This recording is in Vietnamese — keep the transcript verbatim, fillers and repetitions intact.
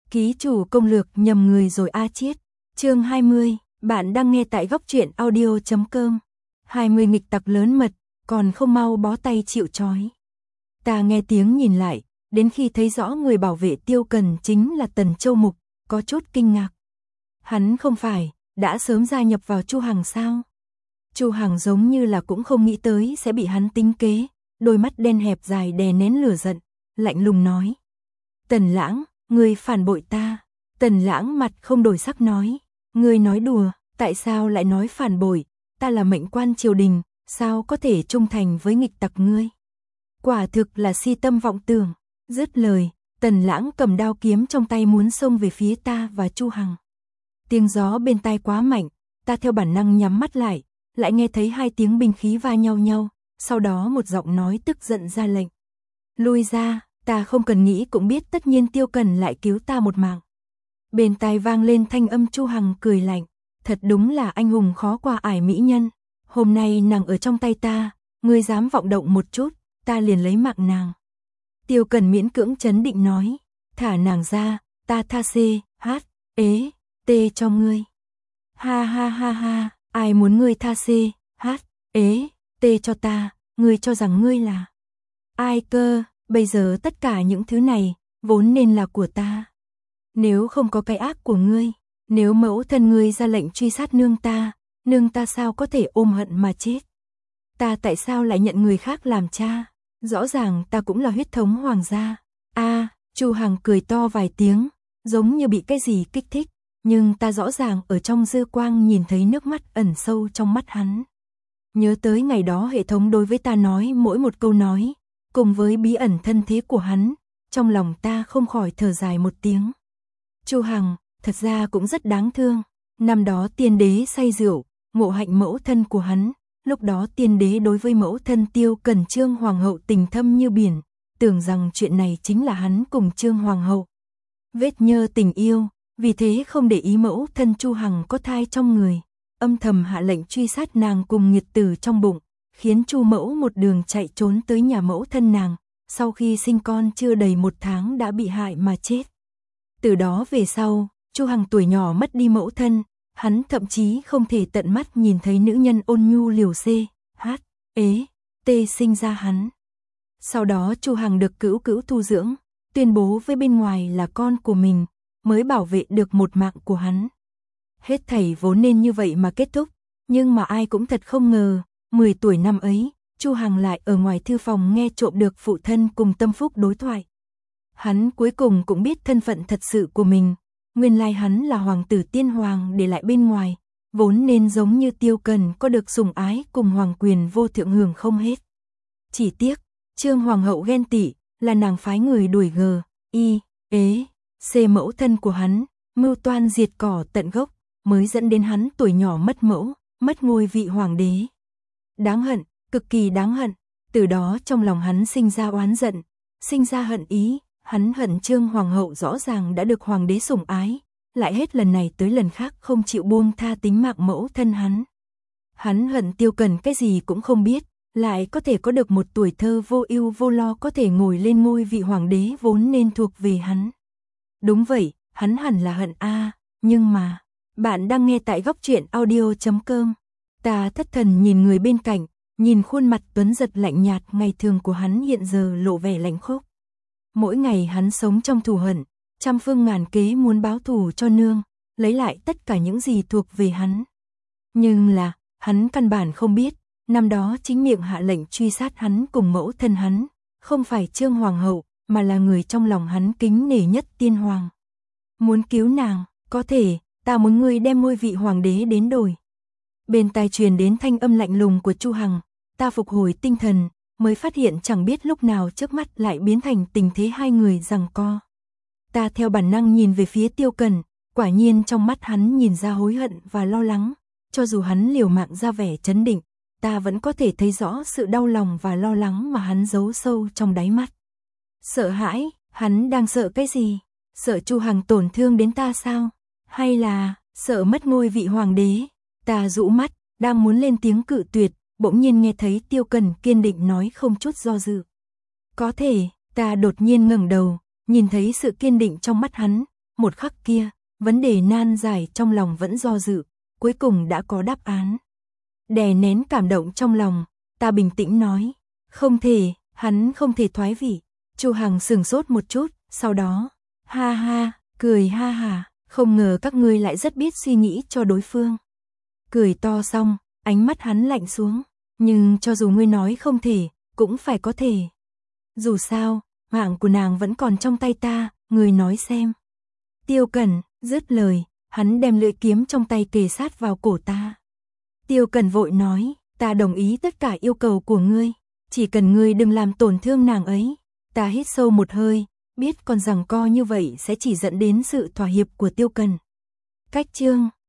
Ký chủ công lược nhầm người rồi a chiết. Chương hai mươi, bạn đang nghe tại góc truyện audio chấm com. hai mươi nghịch tặc lớn mật, còn không mau bó tay chịu trói. Ta nghe tiếng nhìn lại, đến khi thấy rõ người bảo vệ Tiêu Cần chính là Tần Châu Mục, có chút kinh ngạc. Hắn không phải đã sớm gia nhập vào Chu Hằng sao? Chu Hằng giống như là cũng không nghĩ tới sẽ bị hắn tính kế, đôi mắt đen hẹp dài đè nén lửa giận, lạnh lùng nói: "Tần Lãng, ngươi phản bội ta." Tần Lãng mặt không đổi sắc nói: "Ngươi nói đùa, tại sao lại nói phản bội, ta là mệnh quan triều đình, sao có thể trung thành với nghịch tặc ngươi? Quả thực là si tâm vọng tưởng." Dứt lời, Tần Lãng cầm đao kiếm trong tay muốn xông về phía ta và Chu Hằng. Tiếng gió bên tai quá mạnh, ta theo bản năng nhắm mắt lại, lại nghe thấy hai tiếng binh khí va nhau nhau, sau đó một giọng nói tức giận ra lệnh: "Lui ra." Ta không cần nghĩ cũng biết tất nhiên Tiêu Cần lại cứu ta một mạng. Bên tai vang lên thanh âm Chu Hằng cười lạnh: "Thật đúng là anh hùng khó qua ải mỹ nhân, hôm nay nàng ở trong tay ta, ngươi dám vọng động một chút, ta liền lấy mạng nàng." Tiêu Cần miễn cưỡng trấn định nói: "Thả nàng ra, ta tha xê, hát, ế, tê cho ngươi." "Ha ha ha ha, ai muốn ngươi tha xê, hát, ế, tê cho ta, ngươi cho rằng ngươi là ai cơ? Bây giờ tất cả những thứ này vốn nên là của ta. Nếu không có cái ác của ngươi, nếu mẫu thân ngươi ra lệnh truy sát nương ta, nương ta sao có thể ôm hận mà chết? Ta tại sao lại nhận người khác làm cha? Rõ ràng ta cũng là huyết thống hoàng gia." A, Chu Hằng cười to vài tiếng, giống như bị cái gì kích thích, nhưng ta rõ ràng ở trong dư quang nhìn thấy nước mắt ẩn sâu trong mắt hắn. Nhớ tới ngày đó hệ thống đối với ta nói mỗi một câu nói, cùng với bí ẩn thân thế của hắn, trong lòng ta không khỏi thở dài một tiếng. Chu Hằng, thật ra cũng rất đáng thương. Năm đó tiên đế say rượu, ngộ hạnh mẫu thân của hắn, lúc đó tiên đế đối với mẫu thân Tiêu Cần Trương Hoàng hậu tình thâm như biển, tưởng rằng chuyện này chính là hắn cùng Trương Hoàng hậu vết nhơ tình yêu, vì thế không để ý mẫu thân Chu Hằng có thai trong người, âm thầm hạ lệnh truy sát nàng cùng nghiệt tử trong bụng, khiến Chu mẫu một đường chạy trốn tới nhà mẫu thân nàng, sau khi sinh con chưa đầy một tháng đã bị hại mà chết. Từ đó về sau, Chu Hằng tuổi nhỏ mất đi mẫu thân, hắn thậm chí không thể tận mắt nhìn thấy nữ nhân ôn nhu liều xê, hát, ế, tê sinh ra hắn. Sau đó Chu Hằng được cữu cữu thu dưỡng, tuyên bố với bên ngoài là con của mình, mới bảo vệ được một mạng của hắn. Hết thảy vốn nên như vậy mà kết thúc, nhưng mà ai cũng thật không ngờ, mười tuổi năm ấy, Chu Hằng lại ở ngoài thư phòng nghe trộm được phụ thân cùng Tâm Phúc đối thoại. Hắn cuối cùng cũng biết thân phận thật sự của mình, nguyên lai hắn là hoàng tử tiên hoàng để lại bên ngoài, vốn nên giống như Tiêu Cần có được sủng ái cùng hoàng quyền vô thượng hưởng không hết. Chỉ tiếc, Trương Hoàng hậu ghen tị, là nàng phái người đuổi gờ, y, ế, xê mẫu thân của hắn, mưu toan diệt cỏ tận gốc, mới dẫn đến hắn tuổi nhỏ mất mẫu, mất ngôi vị hoàng đế. Đáng hận, cực kỳ đáng hận, từ đó trong lòng hắn sinh ra oán giận, sinh ra hận ý, hắn hận Trương Hoàng hậu rõ ràng đã được hoàng đế sủng ái, lại hết lần này tới lần khác không chịu buông tha tính mạng mẫu thân hắn. Hắn hận Tiêu Cần cái gì cũng không biết, lại có thể có được một tuổi thơ vô ưu vô lo có thể ngồi lên ngôi vị hoàng đế vốn nên thuộc về hắn. Đúng vậy, hắn hẳn là hận a, nhưng mà, bạn đang nghe tại góc truyện audio chấm com. Ta thất thần nhìn người bên cạnh, nhìn khuôn mặt tuấn giật lạnh nhạt ngày thường của hắn hiện giờ lộ vẻ lạnh khốc. Mỗi ngày hắn sống trong thù hận, trăm phương ngàn kế muốn báo thù cho nương, lấy lại tất cả những gì thuộc về hắn. Nhưng là, hắn căn bản không biết, năm đó chính miệng hạ lệnh truy sát hắn cùng mẫu thân hắn, không phải Trương Hoàng hậu, mà là người trong lòng hắn kính nể nhất tiên hoàng. Muốn cứu nàng, có thể, ta muốn ngươi đem ngôi vị hoàng đế đến đổi. Bên tai truyền đến thanh âm lạnh lùng của Chu Hằng, ta phục hồi tinh thần, mới phát hiện chẳng biết lúc nào trước mắt lại biến thành tình thế hai người giằng co. Ta theo bản năng nhìn về phía Tiêu Cần, quả nhiên trong mắt hắn nhìn ra hối hận và lo lắng, cho dù hắn liều mạng ra vẻ trấn định, ta vẫn có thể thấy rõ sự đau lòng và lo lắng mà hắn giấu sâu trong đáy mắt. Sợ hãi, hắn đang sợ cái gì? Sợ Chu Hằng tổn thương đến ta sao? Hay là sợ mất ngôi vị hoàng đế? Ta rũ mắt, đang muốn lên tiếng cự tuyệt, bỗng nhiên nghe thấy Tiêu Cần kiên định nói không chút do dự. Có thể, ta đột nhiên ngẩng đầu, nhìn thấy sự kiên định trong mắt hắn, một khắc kia, vấn đề nan giải trong lòng vẫn do dự, cuối cùng đã có đáp án. Đè nén cảm động trong lòng, ta bình tĩnh nói, không thể, hắn không thể thoái vị. Chu Hằng sửng sốt một chút, sau đó, ha ha, cười ha ha, không ngờ các ngươi lại rất biết suy nghĩ cho đối phương. Cười to xong, ánh mắt hắn lạnh xuống, nhưng cho dù ngươi nói không thể, cũng phải có thể. Dù sao, mạng của nàng vẫn còn trong tay ta, ngươi nói xem. Tiêu Cẩn, dứt lời, hắn đem lưỡi kiếm trong tay kề sát vào cổ ta. Tiêu Cẩn vội nói, ta đồng ý tất cả yêu cầu của ngươi, chỉ cần ngươi đừng làm tổn thương nàng ấy. Ta hít sâu một hơi, biết còn giằng co như vậy sẽ chỉ dẫn đến sự thỏa hiệp của Tiêu Cẩn. Cách chương